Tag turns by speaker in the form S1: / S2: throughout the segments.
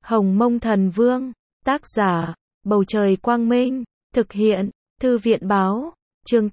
S1: Hồng Mông Thần Vương, tác giả, Bầu Trời Quang Minh, thực hiện, Thư viện Báo, chương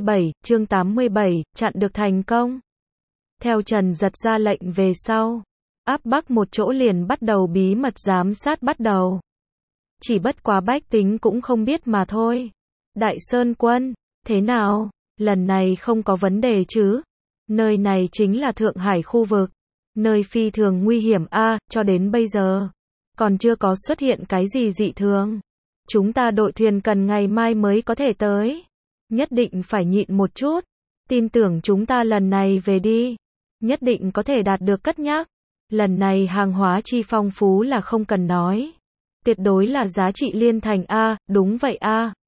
S1: 87, chặn được thành công. Theo Trần Giật ra lệnh về sau, áp Bắc một chỗ liền bắt đầu bí mật giám sát bắt đầu. Chỉ bất quá bách tính cũng không biết mà thôi. Đại Sơn Quân, thế nào? Lần này không có vấn đề chứ? Nơi này chính là Thượng Hải khu vực. Nơi phi thường nguy hiểm cho đến bây giờ còn chưa có xuất hiện cái gì dị thường. Chúng ta đội thuyền cần ngày mai mới có thể tới. Nhất định phải nhịn một chút. Tin tưởng chúng ta lần này về đi, nhất định có thể đạt được cất nhắc. Lần này hàng hóa chi phong phú là không cần nói. Tuyệt đối là giá trị liên thành đúng vậy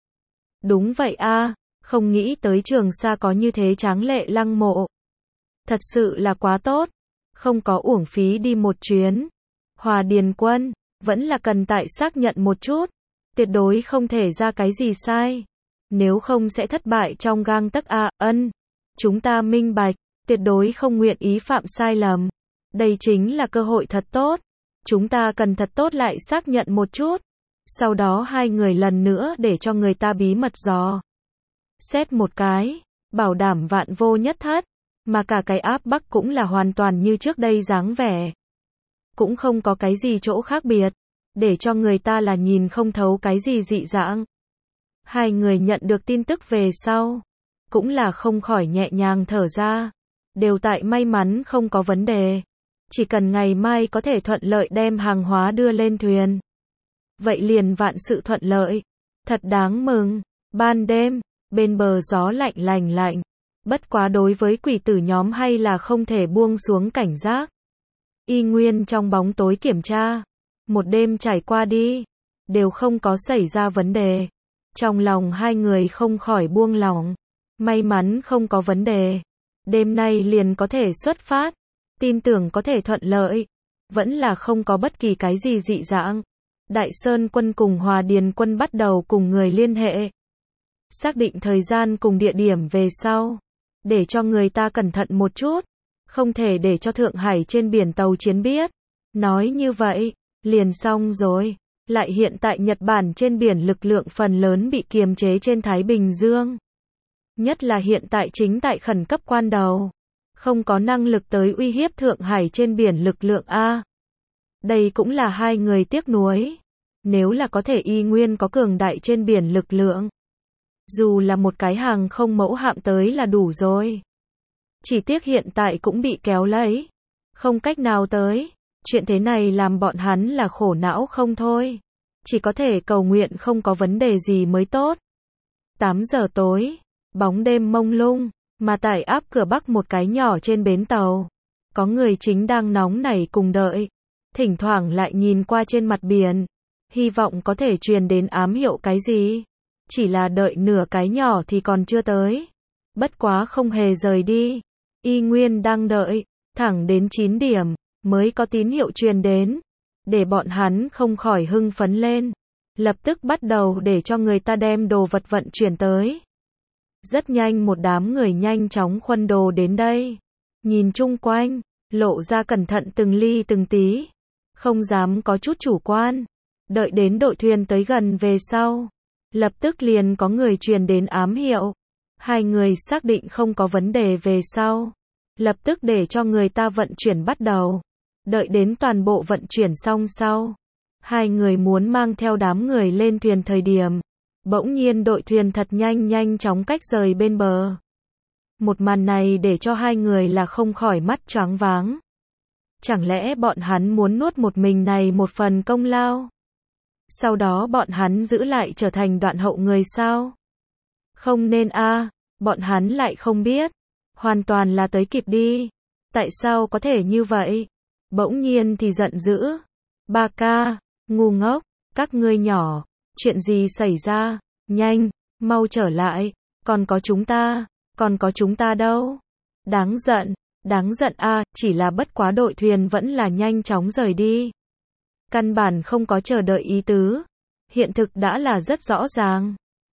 S1: Đúng vậy không nghĩ tới Trường Sa có như thế tráng lệ lăng mộ. Thật sự là quá tốt. Không có uổng phí đi một chuyến. Hòa Điền Quân, vẫn là cần tại xác nhận một chút. Tuyệt đối không thể ra cái gì sai. Nếu không sẽ thất bại trong gang tấc chúng ta minh bạch, tuyệt đối không nguyện ý phạm sai lầm. Đây chính là cơ hội thật tốt. Chúng ta cần thật tốt lại xác nhận một chút. Sau đó hai người lần nữa để cho người ta bí mật dò xét một cái, bảo đảm vạn vô nhất thất. Mà cả cái áp Bắc cũng là hoàn toàn như trước đây dáng vẻ. Cũng không có cái gì chỗ khác biệt, để cho người ta là nhìn không thấu cái gì dị dạng. Hai người nhận được tin tức về sau, cũng là không khỏi nhẹ nhàng thở ra. Đều tại may mắn không có vấn đề. Chỉ cần ngày mai có thể thuận lợi đem hàng hóa đưa lên thuyền. Vậy liền vạn sự thuận lợi. Thật đáng mừng. Ban đêm, bên bờ gió lạnh lạnh. Bất quá đối với quỷ tử nhóm hay là không thể buông xuống cảnh giác. Y nguyên trong bóng tối kiểm tra. Một đêm trải qua đi, đều không có xảy ra vấn đề. Trong lòng hai người không khỏi buông lỏng. May mắn không có vấn đề. Đêm nay liền có thể xuất phát. Tin tưởng có thể thuận lợi. Vẫn là không có bất kỳ cái gì dị dạng. Đại Sơn Quân cùng Hòa Điền Quân bắt đầu cùng người liên hệ. Xác định thời gian cùng địa điểm về sau. Để cho người ta cẩn thận một chút. Không thể để cho Thượng Hải trên biển tàu chiến biết. Nói như vậy, liền xong rồi. Lại hiện tại Nhật Bản trên biển lực lượng phần lớn bị kiềm chế trên Thái Bình Dương. Nhất là hiện tại chính tại khẩn cấp quan đầu. Không có năng lực tới uy hiếp Thượng Hải trên biển lực lượng Đây cũng là hai người tiếc nuối. Nếu là có thể y nguyên có cường đại trên biển lực lượng. Dù là một cái hàng không mẫu hạm tới là đủ rồi. Chỉ tiếc hiện tại cũng bị kéo lấy. Không cách nào tới. Chuyện thế này làm bọn hắn là khổ não không thôi. Chỉ có thể cầu nguyện không có vấn đề gì mới tốt. 8 giờ tối. Bóng đêm mông lung. Mà tại áp cửa Bắc một cái nhỏ trên bến tàu. Có người chính đang nóng nảy cùng đợi. Thỉnh thoảng lại nhìn qua trên mặt biển. Hy vọng có thể truyền đến ám hiệu cái gì. Chỉ là đợi nửa cái nhỏ thì còn chưa tới. Bất quá không hề rời đi. Y nguyên đang đợi. Thẳng đến 9 điểm. Mới có tín hiệu truyền đến. Để bọn hắn không khỏi hưng phấn lên. Lập tức bắt đầu để cho người ta đem đồ vật vận chuyển tới. Rất nhanh một đám người nhanh chóng khuân đồ đến đây. Nhìn chung quanh. Lộ ra cẩn thận từng ly từng tí. Không dám có chút chủ quan. Đợi đến đội thuyền tới gần về sau. Lập tức liền có người truyền đến ám hiệu. Hai người xác định không có vấn đề về sau. Lập tức để cho người ta vận chuyển bắt đầu. Đợi đến toàn bộ vận chuyển xong sau. Hai người muốn mang theo đám người lên thuyền thời điểm. Bỗng nhiên đội thuyền thật nhanh chóng cách rời bên bờ. Một màn này để cho hai người là không khỏi mắt choáng váng. Chẳng lẽ bọn hắn muốn nuốt một mình này một phần công lao? Sau đó bọn hắn giữ lại trở thành đoạn hậu người sao? Không nên bọn hắn lại không biết. Hoàn toàn là tới kịp đi. Tại sao có thể như vậy? Bỗng nhiên thì giận dữ. Ba ca, ngu ngốc, các ngươi nhỏ. Chuyện gì xảy ra? Nhanh, mau trở lại. Còn có chúng ta đâu? Đáng giận chỉ là bất quá đội thuyền vẫn là nhanh chóng rời đi. Căn bản không có chờ đợi ý tứ. Hiện thực đã là rất rõ ràng.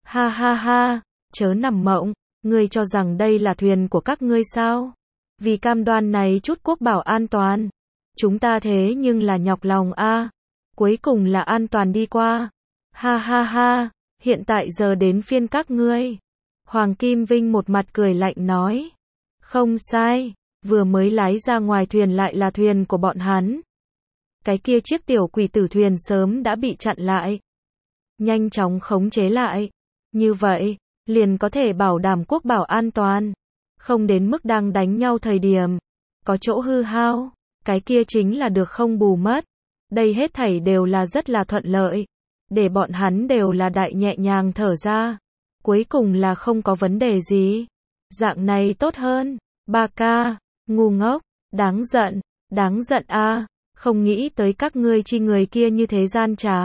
S1: Ha, chớ nằm mộng. Ngươi cho rằng đây là thuyền của các ngươi sao? Vì cam đoan này chút quốc bảo an toàn. Chúng ta thế nhưng là nhọc lòng cuối cùng là an toàn đi qua. Ha ha ha, hiện tại giờ đến phiên các ngươi. Hoàng Kim Vinh một mặt cười lạnh nói. Không sai, vừa mới lái ra ngoài thuyền lại là thuyền của bọn hắn. Cái kia chiếc tiểu quỷ tử thuyền sớm đã bị chặn lại. Nhanh chóng khống chế lại. Như vậy, liền có thể bảo đảm quốc bảo an toàn. Không đến mức đang đánh nhau thời điểm. Có chỗ hư hao, cái kia chính là được không bù mất. Đây hết thảy đều là rất là thuận lợi. Để bọn hắn đều là đại nhẹ nhàng thở ra. Cuối cùng là không có vấn đề gì. Dạng này tốt hơn. Ba ca, ngu ngốc, đáng giận a, không nghĩ tới các ngươi chi người kia như thế gian trá.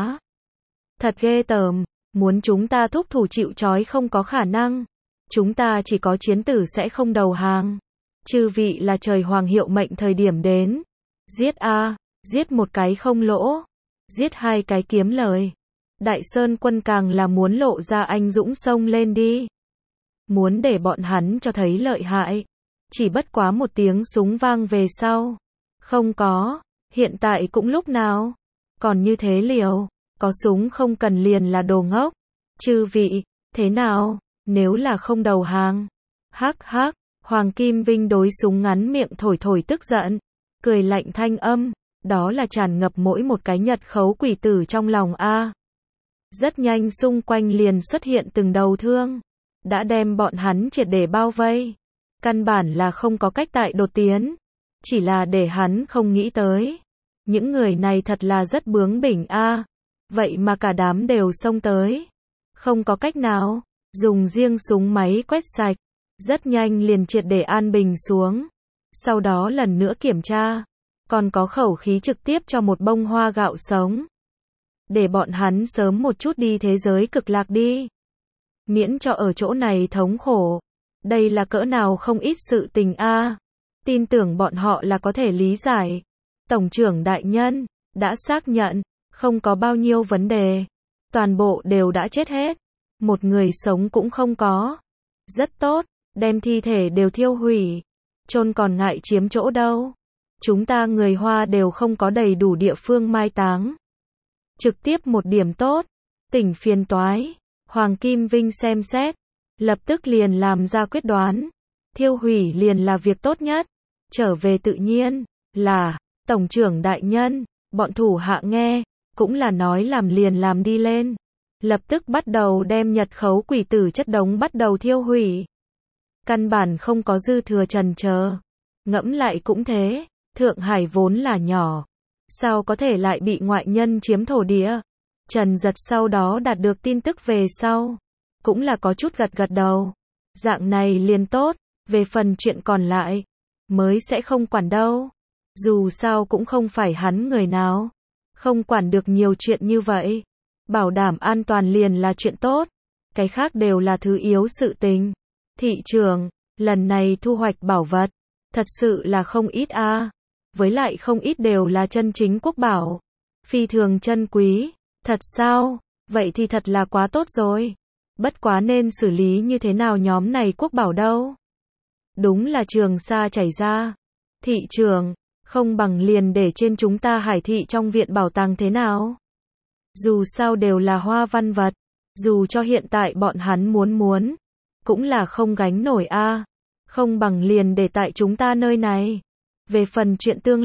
S1: Thật ghê tởm, muốn chúng ta thúc thủ chịu trói không có khả năng. Chúng ta chỉ có chiến tử sẽ không đầu hàng. Chư vị là trời hoàng hiệu mệnh thời điểm đến. Giết a, giết một cái không lỗ. Giết hai cái kiếm lời. Đại Sơn quân càng là muốn lộ ra anh dũng xông lên đi. Muốn để bọn hắn cho thấy lợi hại. Chỉ bất quá một tiếng súng vang về sau. Không có, hiện tại cũng lúc nào. Còn như thế liều, có súng không cần liền là đồ ngốc. Chư vị, thế nào, nếu là không đầu hàng. Hắc hắc, Hoàng Kim Vinh đối súng ngắn miệng thổi thổi tức giận. Cười lạnh thanh âm, đó là tràn ngập mỗi một cái nhật khấu quỷ tử trong lòng a. Rất nhanh xung quanh liền xuất hiện từng đầu thương. Đã đem bọn hắn triệt để bao vây. Căn bản là không có cách tại đột tiến. Chỉ là để hắn không nghĩ tới. Những người này thật là rất bướng bỉnh a. Vậy mà cả đám đều xông tới. Không có cách nào. Dùng riêng súng máy quét sạch. Rất nhanh liền triệt để an bình xuống. Sau đó lần nữa kiểm tra. Còn có khẩu khí trực tiếp cho một bông hoa gạo sống. Để bọn hắn sớm một chút đi thế giới cực lạc đi. Miễn cho ở chỗ này thống khổ. Đây là cỡ nào không ít sự tình a. Tin tưởng bọn họ là có thể lý giải. Tổng trưởng đại nhân đã xác nhận, không có bao nhiêu vấn đề. Toàn bộ đều đã chết hết. Một người sống cũng không có. Rất tốt, đem thi thể đều thiêu hủy. Chôn còn ngại chiếm chỗ đâu. Chúng ta người Hoa đều không có đầy đủ địa phương mai táng. Trực tiếp một điểm tốt. Tỉnh phiền toái. Hoàng Kim Vinh xem xét. Lập tức liền làm ra quyết đoán. Thiêu hủy liền là việc tốt nhất. Trở về tự nhiên. Là, tổng trưởng đại nhân. Bọn thủ hạ nghe. Cũng là nói làm liền làm đi lên. Lập tức bắt đầu đem nhật khấu quỷ tử chất đống bắt đầu thiêu hủy. Căn bản không có dư thừa chần chờ. Ngẫm lại cũng thế. Thượng Hải vốn là nhỏ. Sao có thể lại bị ngoại nhân chiếm thổ địa? Trần Giật sau đó đạt được tin tức về sau. Cũng là có chút gật gật đầu. Dạng này liền tốt. Về phần chuyện còn lại. Mới sẽ không quản đâu. Dù sao cũng không phải hắn người nào. Không quản được nhiều chuyện như vậy. Bảo đảm an toàn liền là chuyện tốt. Cái khác đều là thứ yếu sự tình. Thị trường, lần này thu hoạch bảo vật. Thật sự là không ít a. Với lại không ít đều là chân chính quốc bảo. Phi thường chân quý. Thật sao? Vậy thì thật là quá tốt rồi. Bất quá nên xử lý như thế nào nhóm này quốc bảo đâu? Đúng là Trường Sa chảy ra. Thị trường, không bằng liền để trên chúng ta Hải thị trong viện bảo tàng thế nào? Dù sao đều là hoa văn vật. Dù cho hiện tại bọn hắn muốn. Cũng là không gánh nổi a. Không bằng liền để tại chúng ta nơi này. Về phần chuyện tương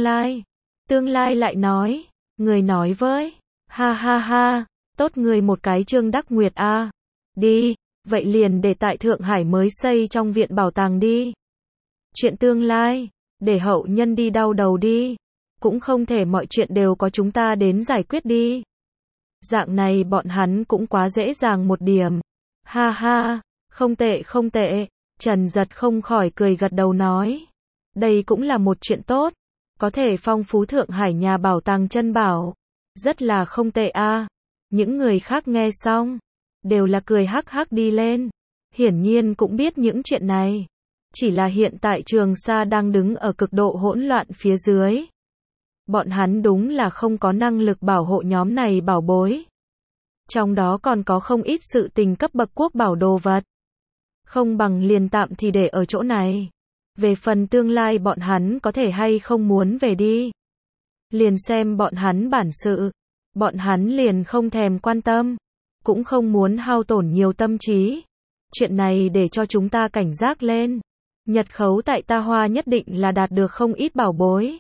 S1: lai lại nói. Người nói với. Ha ha ha, tốt người một cái Trương Đắc Nguyệt a. Đi, vậy liền để tại Thượng Hải mới xây trong viện bảo tàng đi. Chuyện tương lai, để hậu nhân đi đau đầu đi. Cũng không thể mọi chuyện đều có chúng ta đến giải quyết đi. Dạng này bọn hắn cũng quá dễ dàng một điểm. Ha ha, không tệ. Trần Giật không khỏi cười gật đầu nói. Đây cũng là một chuyện tốt. Có thể phong phú Thượng Hải nhà bảo tàng chân bảo. Rất là không tệ a. Những người khác nghe xong. Đều là cười hắc hắc đi lên. Hiển nhiên cũng biết những chuyện này. Chỉ là hiện tại Trường Sa đang đứng ở cực độ hỗn loạn phía dưới. Bọn hắn đúng là không có năng lực bảo hộ nhóm này bảo bối. Trong đó còn có không ít sự tình cấp bậc quốc bảo đồ vật. Không bằng liền tạm thì để ở chỗ này. Về phần tương lai bọn hắn có thể hay không muốn về đi. Liền xem bọn hắn bản sự. bọn hắn liền không thèm quan tâm, cũng không muốn hao tổn nhiều tâm trí. Chuyện này để cho chúng ta cảnh giác lên. Nhật khấu tại Ta Hoa nhất định là đạt được không ít bảo bối.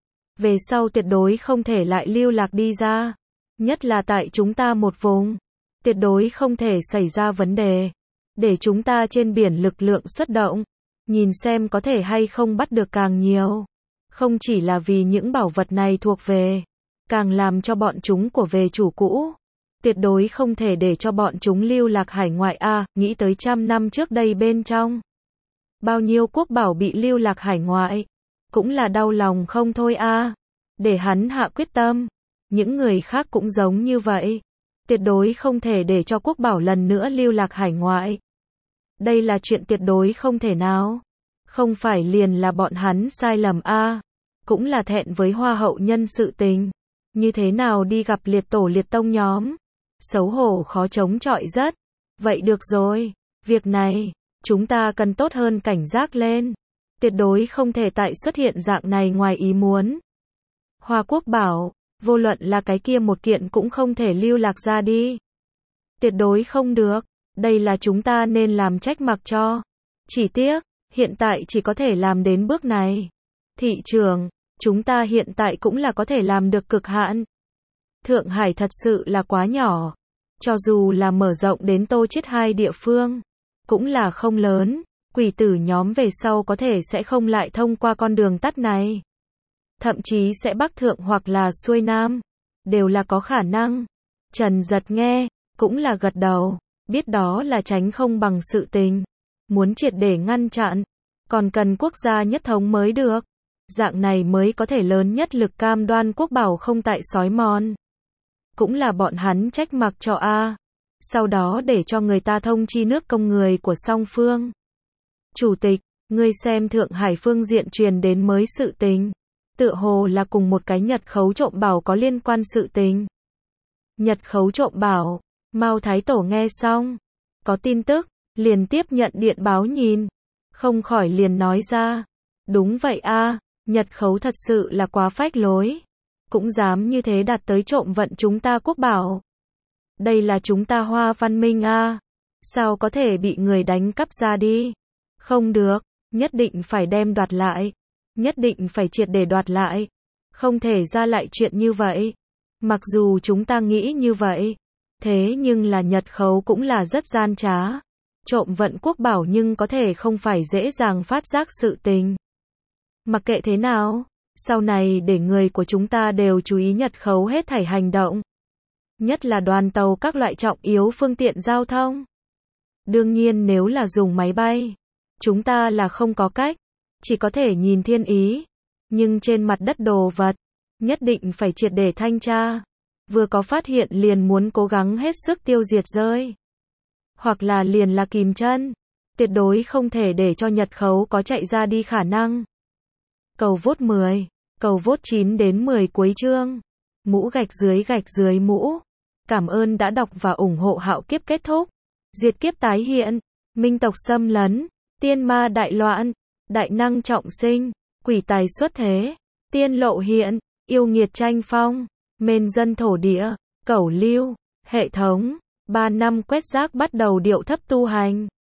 S1: Về sau tuyệt đối không thể lại lưu lạc đi ra. Nhất là tại chúng ta một vùng. Tuyệt đối không thể xảy ra vấn đề. Để chúng ta trên biển lực lượng xuất động. Nhìn xem có thể hay không bắt được càng nhiều. Không chỉ là vì những bảo vật này thuộc về. Càng làm cho bọn chúng của về chủ cũ. Tuyệt đối không thể để cho bọn chúng lưu lạc hải ngoại a. Nghĩ tới 100 năm trước đây bên trong. Bao nhiêu quốc bảo bị lưu lạc hải ngoại. Cũng là đau lòng không thôi a. Để hắn hạ quyết tâm. Những người khác cũng giống như vậy. Tuyệt đối không thể để cho quốc bảo lần nữa lưu lạc hải ngoại. Đây là chuyện tuyệt đối không thể nào. Không phải liền là bọn hắn sai lầm a. Cũng là thẹn với hoa hậu nhân sự tình. Như thế nào đi gặp liệt tổ liệt tông nhóm. Xấu hổ khó chống chọi rất. Vậy được rồi. Việc này, chúng ta cần tốt hơn cảnh giác lên. Tuyệt đối không thể tại xuất hiện dạng này ngoài ý muốn. Hoa quốc bảo, vô luận là cái kia một kiện cũng không thể lưu lạc ra đi. Tuyệt đối không được. Đây là chúng ta nên làm trách mặc cho. Chỉ tiếc, hiện tại chỉ có thể làm đến bước này. Thị trường, chúng ta hiện tại cũng là có thể làm được cực hạn. Thượng Hải thật sự là quá nhỏ. Cho dù là mở rộng đến Tô Chiết hai địa phương, cũng là không lớn. Quỷ tử nhóm về sau có thể sẽ không lại thông qua con đường tắt này. Thậm chí sẽ bắc thượng hoặc là xuôi nam. Đều là có khả năng. Trần Giật nghe, cũng là gật đầu. Biết đó là tránh không bằng sự tình. Muốn triệt để ngăn chặn. Còn cần quốc gia nhất thống mới được. Dạng này mới có thể lớn nhất lực cam đoan quốc bảo không tại xói mòn. Cũng là bọn hắn trách mặc cho a. Sau đó để cho người ta thông chi nước công người của song phương. Chủ tịch, ngươi xem Thượng Hải phương diện truyền đến mới sự tình. Tựa hồ là cùng một cái Nhật khấu trộm bảo có liên quan sự tình. Nhật khấu trộm bảo, Mao Thái Tổ nghe xong. Có tin tức, liền tiếp nhận điện báo nhìn. Không khỏi liền nói ra. Đúng vậy a, Nhật khấu thật sự là quá phách lối. Cũng dám như thế đạt tới trộm vận chúng ta quốc bảo. Đây là chúng ta Hoa văn minh a. Sao có thể bị người đánh cắp ra đi? Không được, nhất định phải đem đoạt lại. Nhất định phải triệt để đoạt lại. Không thể ra lại chuyện như vậy. Mặc dù chúng ta nghĩ như vậy. Thế nhưng là Nhật khấu cũng là rất gian trá. Trộm vận quốc bảo nhưng có thể không phải dễ dàng phát giác sự tình. Mặc kệ thế nào, sau này để người của chúng ta đều chú ý Nhật khấu hết thảy hành động. Nhất là đoàn tàu các loại trọng yếu phương tiện giao thông. Đương nhiên nếu là dùng máy bay, chúng ta là không có cách. Chỉ có thể nhìn thiên ý. Nhưng trên mặt đất đồ vật, nhất định phải triệt để thanh tra. Vừa có phát hiện liền muốn cố gắng hết sức tiêu diệt rơi. Hoặc là liền là kìm chân. Tuyệt đối không thể để cho Nhật khấu có chạy ra đi khả năng. Cầu vote 10, cầu vote 9 đến 10 cuối chương. Mũ gạch dưới mũ. Cảm ơn đã đọc và ủng hộ Hạo Kiếp kết thúc. Diệt kiếp tái hiện. Minh tộc xâm lấn. Tiên ma đại loạn. Đại năng trọng sinh. Quỷ tài xuất thế. Tiên lộ hiện. Yêu nghiệt tranh phong. Mên dân thổ địa. Cẩu lưu. Hệ thống. 3 năm quét rác bắt đầu điệu thấp tu hành.